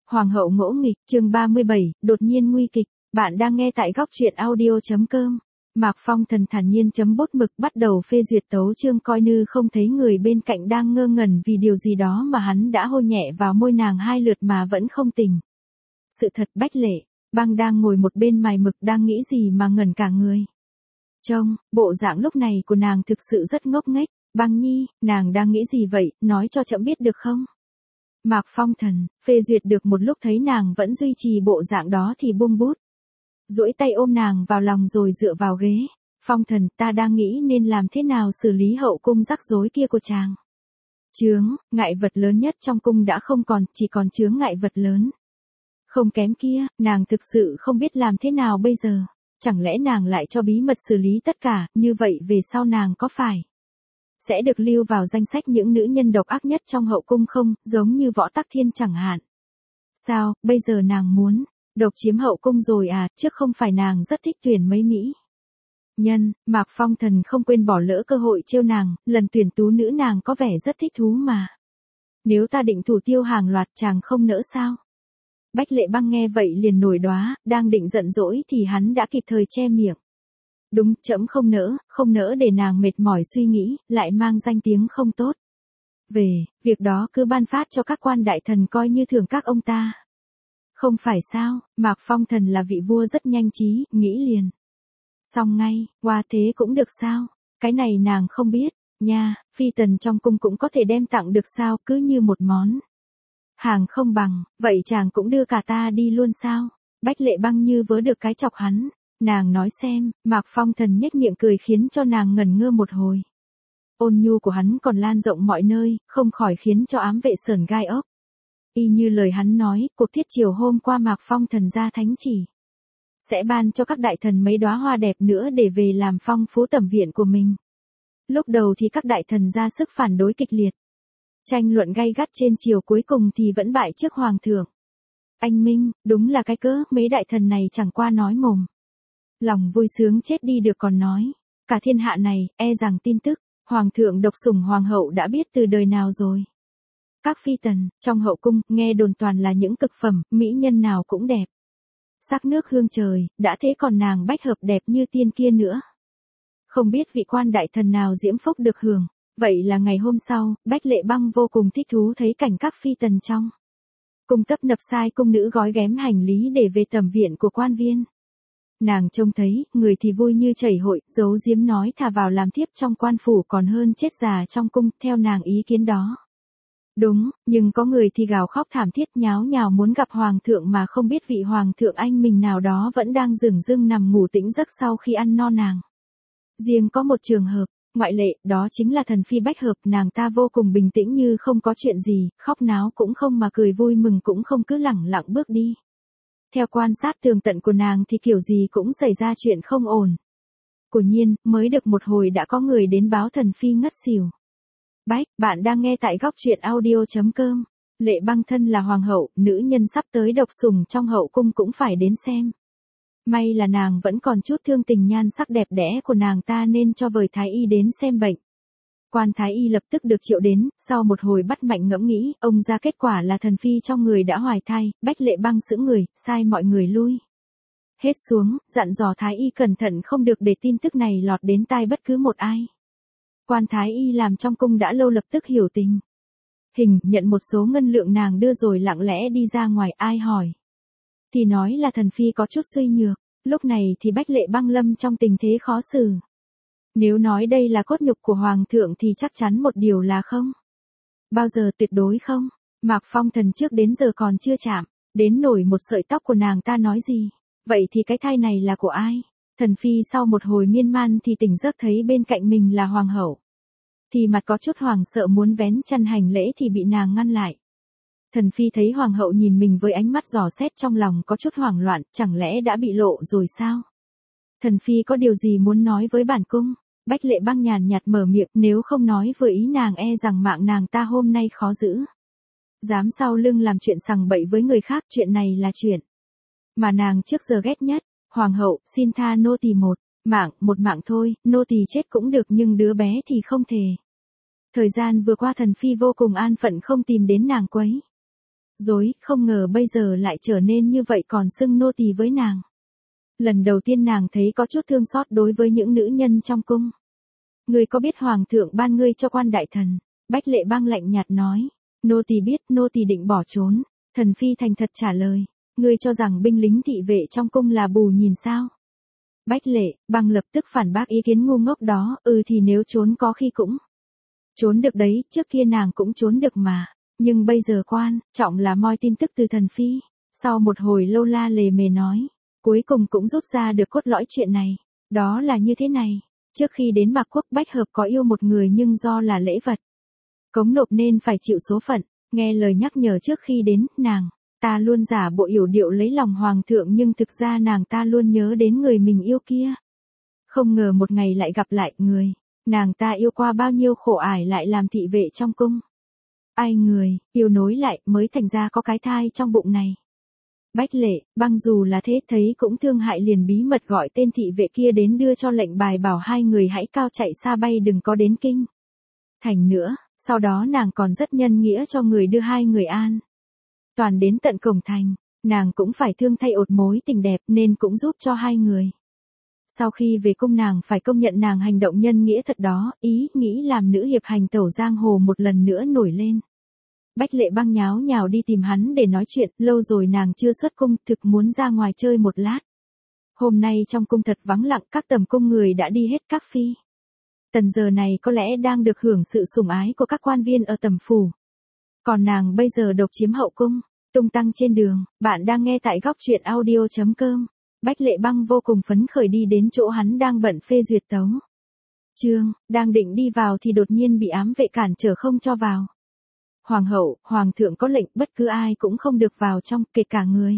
Hoàng hậu ngỗ nghịch, chương 37, đột nhiên nguy kịch. Bạn đang nghe tại góc truyện audio.com. Mạc Phong Thần thản nhiên chấm bút mực bắt đầu phê duyệt tấu chương, coi như không thấy người bên cạnh đang ngơ ngẩn vì điều gì đó mà hắn đã hôn nhẹ vào môi nàng 2 lượt mà vẫn không tỉnh. Sự thật Bách Lệ Băng đang ngồi một bên mài mực đang nghĩ gì mà ngẩn cả người. Trông, bộ dạng lúc này của nàng thực sự rất ngốc nghếch. Băng nhi, nàng đang nghĩ gì vậy, nói cho trẫm biết được không? Mạc Phong Thần, phê duyệt được một lúc thấy nàng vẫn duy trì bộ dạng đó thì buông bút. Duỗi tay ôm nàng vào lòng rồi dựa vào ghế. Phong Thần, ta đang nghĩ nên làm thế nào xử lý hậu cung rắc rối kia của chàng. Chướng ngại vật lớn nhất trong cung đã không còn, chỉ còn chướng ngại vật lớn. Không kém kia, nàng thực sự không biết làm thế nào bây giờ. Chẳng lẽ nàng lại cho bí mật xử lý tất cả, như vậy về sau nàng có phải sẽ được lưu vào danh sách những nữ nhân độc ác nhất trong hậu cung không, giống như Võ Tắc Thiên chẳng hạn. Sao, bây giờ nàng muốn độc chiếm hậu cung rồi à, trước không phải nàng rất thích tuyển mấy mỹ nhân. Mạc Phong Thần không quên bỏ lỡ cơ hội trêu nàng, lần tuyển tú nữ nàng có vẻ rất thích thú mà. Nếu ta định thủ tiêu hàng loạt chàng không nỡ sao? Bách Lệ Băng nghe vậy liền nổi đoá, đang định giận dỗi thì hắn đã kịp thời che miệng. Đúng, trẫm không nỡ để nàng mệt mỏi suy nghĩ, lại mang danh tiếng không tốt. Về, việc đó cứ ban phát cho các quan đại thần coi như thưởng các ông ta. Không phải sao, Mạc Phong Thần là vị vua rất nhanh trí, nghĩ liền. Xong ngay, qua thế cũng được sao, cái này nàng không biết, nha, phi tần trong cung cũng có thể đem tặng được sao, cứ như một món hàng không bằng, vậy chàng cũng đưa cả ta đi luôn sao? Bách Lệ Băng như vớ được cái chọc hắn. Nàng nói xem, Mạc Phong Thần nhếch miệng cười khiến cho nàng ngẩn ngơ một hồi. Ôn nhu của hắn còn lan rộng mọi nơi, không khỏi khiến cho ám vệ sởn gai ốc. Y như lời hắn nói, cuộc thiết chiều hôm qua Mạc Phong Thần ra thánh chỉ sẽ ban cho các đại thần mấy đóa hoa đẹp nữa để về làm phong phú tẩm viện của mình. Lúc đầu thì các đại thần ra sức phản đối kịch liệt, tranh luận gay gắt, trên chiều cuối cùng thì vẫn bại trước hoàng thượng. Anh Minh, đúng là cái cớ, mấy đại thần này chẳng qua nói mồm. Lòng vui sướng chết đi được còn nói. Cả thiên hạ này, e rằng tin tức hoàng thượng độc sủng hoàng hậu đã biết từ đời nào rồi. Các phi tần trong hậu cung nghe đồn toàn là những cực phẩm, mỹ nhân nào cũng đẹp, sắc nước hương trời, đã thế còn nàng Bách Hợp đẹp như tiên kia nữa. Không biết vị quan đại thần nào diễm phúc được hưởng. Vậy là ngày hôm sau, Bách Lệ Băng vô cùng thích thú thấy cảnh các phi tần trong cung tấp nập sai cung nữ gói ghém hành lý để về tẩm viện của quan viên. Nàng trông thấy, người thì vui như chảy hội, giấu giếm nói thà vào làm thiếp trong quan phủ còn hơn chết già trong cung, theo nàng ý kiến đó. Đúng, nhưng có người thì gào khóc thảm thiết nháo nhào muốn gặp hoàng thượng mà không biết vị hoàng thượng anh mình nào đó vẫn đang dửng dưng nằm ngủ tĩnh giấc sau khi ăn no nàng. Riêng có một trường hợp ngoại lệ, đó chính là thần phi Bách Hợp, nàng ta vô cùng bình tĩnh như không có chuyện gì, khóc náo cũng không mà cười vui mừng cũng không, cứ lẳng lặng bước đi. Theo quan sát tường tận của nàng thì kiểu gì cũng xảy ra chuyện không ổn. Quả nhiên, mới được một hồi đã có người đến báo thần phi ngất xỉu. Bách, bạn đang nghe tại góc truyện audio.com. Lệ Băng thân là hoàng hậu, nữ nhân sắp tới độc sủng trong hậu cung cũng phải đến xem. May là nàng vẫn còn chút thương tình nhan sắc đẹp đẽ của nàng ta nên cho vời thái y đến xem bệnh. Quan thái y lập tức được triệu đến, sau một hồi bắt mạch ngẫm nghĩ, ông ra kết quả là thần phi trong người đã hoài thai. Bách Lệ Băng sững người, sai mọi người lui hết xuống, dặn dò thái y cẩn thận không được để tin tức này lọt đến tai bất cứ một ai. Quan thái y làm trong cung đã lâu lập tức hiểu tình hình, nhận một số ngân lượng nàng đưa rồi lặng lẽ đi ra ngoài. Ai hỏi thì nói là thần phi có chút suy nhược. Lúc này thì Bách Lệ Băng lâm trong tình thế khó xử. Nếu nói đây là cốt nhục của hoàng thượng thì chắc chắn một điều là không bao giờ, tuyệt đối không. Mạc Phong Thần trước đến giờ còn chưa chạm đến nổi một sợi tóc của nàng ta nói gì. Vậy thì cái thai này là của ai? Thần phi sau một hồi miên man thì tỉnh giấc thấy bên cạnh mình là hoàng hậu. Thì mặt có chút hoảng sợ muốn vén chăn hành lễ thì bị nàng ngăn lại. Thần phi thấy hoàng hậu nhìn mình với ánh mắt dò xét, trong lòng có chút hoảng loạn, chẳng lẽ đã bị lộ rồi sao? Thần phi có điều gì muốn nói với bản cung? Bách Lệ Băng nhàn nhạt mở miệng, nếu không nói vừa ý nàng e rằng mạng nàng ta hôm nay khó giữ. Dám sau lưng làm chuyện sằng bậy với người khác, chuyện này là chuyện mà nàng trước giờ ghét nhất. Hoàng hậu, xin tha nô tỳ một mạng thôi, nô tỳ chết cũng được nhưng đứa bé thì không thể. Thời gian vừa qua thần phi vô cùng an phận không tìm đến nàng quấy Dối, không ngờ bây giờ lại trở nên như vậy còn xưng nô tỳ với nàng. Lần đầu tiên nàng thấy có chút thương xót đối với những nữ nhân trong cung. Ngươi có biết hoàng thượng ban ngươi cho quan đại thần? Bách Lệ Băng lạnh nhạt nói. Nô tỳ biết, nô tỳ định bỏ trốn. Thần phi thành thật trả lời. Ngươi cho rằng binh lính thị vệ trong cung là bù nhìn sao? Bách Lệ Băng lập tức phản bác ý kiến ngu ngốc đó. Thì nếu trốn có khi cũng trốn được đấy, trước kia nàng cũng trốn được mà. Nhưng bây giờ quan trọng là moi tin tức từ thần phi. Sau một hồi lâu la lề mề nói. Cuối cùng cũng rút ra được cốt lõi chuyện này. Đó là như thế này. Trước khi đến Mạc Quốc Bách Hợp có yêu một người nhưng do là lễ vật cống nộp nên phải chịu số phận. Nghe lời nhắc nhở trước khi đến, nàng ta luôn giả bộ yểu điệu lấy lòng hoàng thượng nhưng thực ra nàng ta luôn nhớ đến người mình yêu kia. Không ngờ một ngày lại gặp lại người nàng ta yêu qua bao nhiêu khổ ải lại làm thị vệ trong cung. Ai người yêu nối lại mới thành ra có cái thai trong bụng này. Bách Lệ Băng dù là thế thấy cũng thương hại liền bí mật gọi tên thị vệ kia đến đưa cho lệnh bài bảo hai người hãy cao chạy xa bay đừng có đến kinh thành nữa. Sau đó nàng còn rất nhân nghĩa cho người đưa hai người an toàn đến tận cổng thành. Nàng cũng phải thương thay ột mối tình đẹp nên cũng giúp cho hai người. Sau khi về cung nàng phải công nhận nàng hành động nhân nghĩa thật đó, ý nghĩ làm nữ hiệp hành tẩu giang hồ một lần nữa nổi lên. Bách Lệ Băng nháo nhào đi tìm hắn để nói chuyện, lâu rồi nàng chưa xuất cung, thực muốn ra ngoài chơi một lát. Hôm nay trong cung thật vắng lặng, các tầm cung người đã đi hết các phi. Tần giờ này có lẽ đang được hưởng sự sủng ái của các quan viên ở tầm phủ. Còn nàng bây giờ độc chiếm hậu cung, tung tăng trên đường. Bạn đang nghe tại góc truyện audio.com. Bách Lệ Băng vô cùng phấn khởi đi đến chỗ hắn đang bận phê duyệt tấu chương, đang định đi vào thì đột nhiên bị ám vệ cản trở không cho vào. Hoàng hậu, hoàng thượng có lệnh bất cứ ai cũng không được vào trong, kể cả người.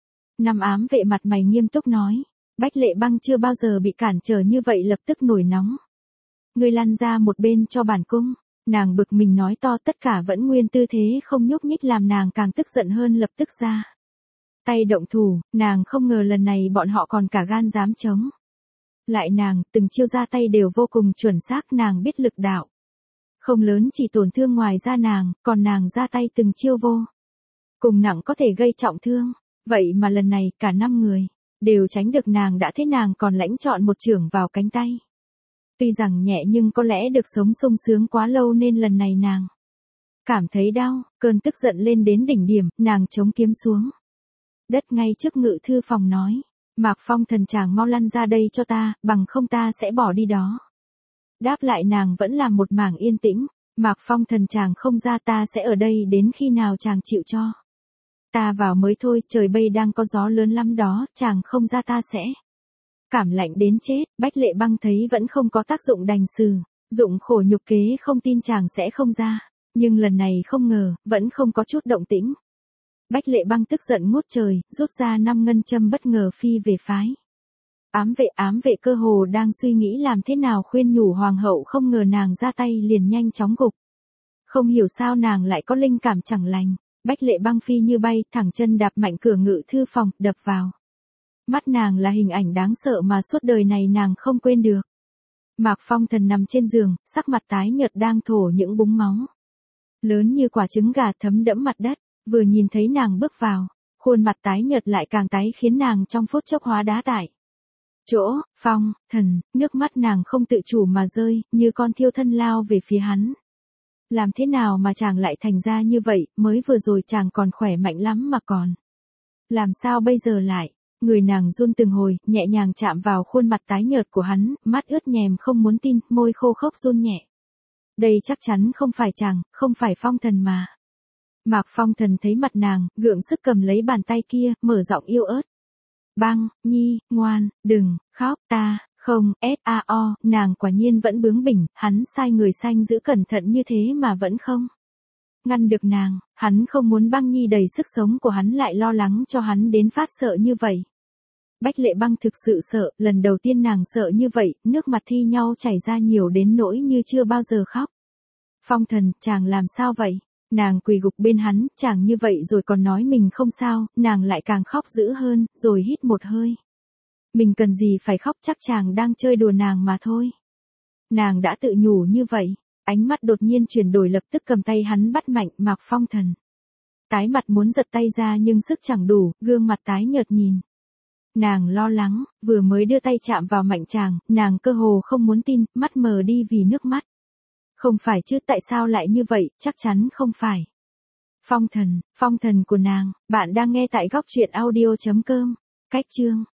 Năm ám vệ mặt mày nghiêm túc nói. Bách Lệ Băng chưa bao giờ bị cản trở như vậy lập tức nổi nóng. Ngươi lăn ra một bên cho bản cung. Nàng bực mình nói to tất cả vẫn nguyên tư thế không nhúc nhích làm nàng càng tức giận hơn lập tức ra tay động thủ, nàng không ngờ lần này bọn họ còn cả gan dám chống. Lại nàng, từng chiêu ra tay đều vô cùng chuẩn xác nàng biết lực đạo. Không lớn chỉ tổn thương ngoài ra nàng, còn nàng ra tay từng chiêu vô cùng nặng có thể gây trọng thương. Vậy mà lần này cả 5 người đều tránh được nàng đã thế nàng còn lãnh chọn một chưởng vào cánh tay. Tuy rằng nhẹ nhưng có lẽ được sống sung sướng quá lâu nên lần này nàng cảm thấy đau, cơn tức giận lên đến đỉnh điểm, nàng chống kiếm xuống đất ngay trước ngự thư phòng nói. Mạc Phong thần chàng mau lăn ra đây cho ta, bằng không ta sẽ bỏ đi đó. Đáp lại nàng vẫn là một mảng yên tĩnh. Mạc Phong thần chàng không ra ta sẽ ở đây đến khi nào chàng chịu cho. Ta vào mới thôi, trời bây đang có gió lớn lắm đó, chàng không ra ta sẽ cảm lạnh đến chết. Bách Lệ Băng thấy vẫn không có tác dụng đành sử dụng khổ nhục kế không tin chàng sẽ không ra. Nhưng lần này không ngờ, vẫn không có chút động tĩnh. Bách Lệ Băng tức giận ngút trời, rút ra 5 ngân châm bất ngờ phi về phái. Ám vệ cơ hồ đang suy nghĩ làm thế nào khuyên nhủ hoàng hậu không ngờ nàng ra tay liền nhanh chóng gục. Không hiểu sao nàng lại có linh cảm chẳng lành. Bách Lệ Băng phi như bay, thẳng chân đạp mạnh cửa ngự thư phòng, đập vào. Mắt nàng là hình ảnh đáng sợ mà suốt đời này nàng không quên được. Mạc Phong thần nằm trên giường, sắc mặt tái nhợt đang thổ những búng máu lớn như quả trứng gà thấm đẫm mặt đất. Vừa nhìn thấy nàng bước vào, khuôn mặt tái nhợt lại càng tái khiến nàng trong phút chốc hóa đá tại chỗ. Phong thần, nước mắt nàng không tự chủ mà rơi, như con thiêu thân lao về phía hắn. Làm thế nào mà chàng lại thành ra như vậy, mới vừa rồi chàng còn khỏe mạnh lắm mà còn. Làm sao bây giờ lại, người nàng run từng hồi, nhẹ nhàng chạm vào khuôn mặt tái nhợt của hắn, mắt ướt nhèm không muốn tin, môi khô khốc run nhẹ. Đây chắc chắn không phải chàng, không phải Phong thần mà. Mạc Phong thần thấy mặt nàng, gượng sức cầm lấy bàn tay kia, mở giọng yêu ớt. Băng, nhi, ngoan, đừng, khóc, ta, không, sao, nàng quả nhiên vẫn bướng bỉnh, hắn sai người sanh giữ cẩn thận như thế mà vẫn không ngăn được nàng, hắn không muốn Băng nhi đầy sức sống của hắn lại lo lắng cho hắn đến phát sợ như vậy. Bách Lệ Băng thực sự sợ, lần đầu tiên nàng sợ như vậy, nước mặt thi nhau chảy ra nhiều đến nỗi như chưa bao giờ khóc. Phong thần, chàng làm sao vậy? Nàng quỳ gục bên hắn, chàng như vậy rồi còn nói mình không sao, nàng lại càng khóc dữ hơn, rồi hít một hơi. Mình cần gì phải khóc, chắc chàng đang chơi đùa nàng mà thôi. Nàng đã tự nhủ như vậy, ánh mắt đột nhiên chuyển đổi lập tức cầm tay hắn bắt mạnh. Mạc Phong thần Tái mặt muốn giật tay ra nhưng sức chẳng đủ, gương mặt tái nhợt nhìn. Nàng lo lắng, vừa mới đưa tay chạm vào Mạnh Tràng, nàng cơ hồ không muốn tin, mắt mờ đi vì nước mắt. Không phải chứ, tại sao lại như vậy, chắc chắn không phải. Phong thần của nàng, bạn đang nghe tại góc truyện audio.com. Cách chương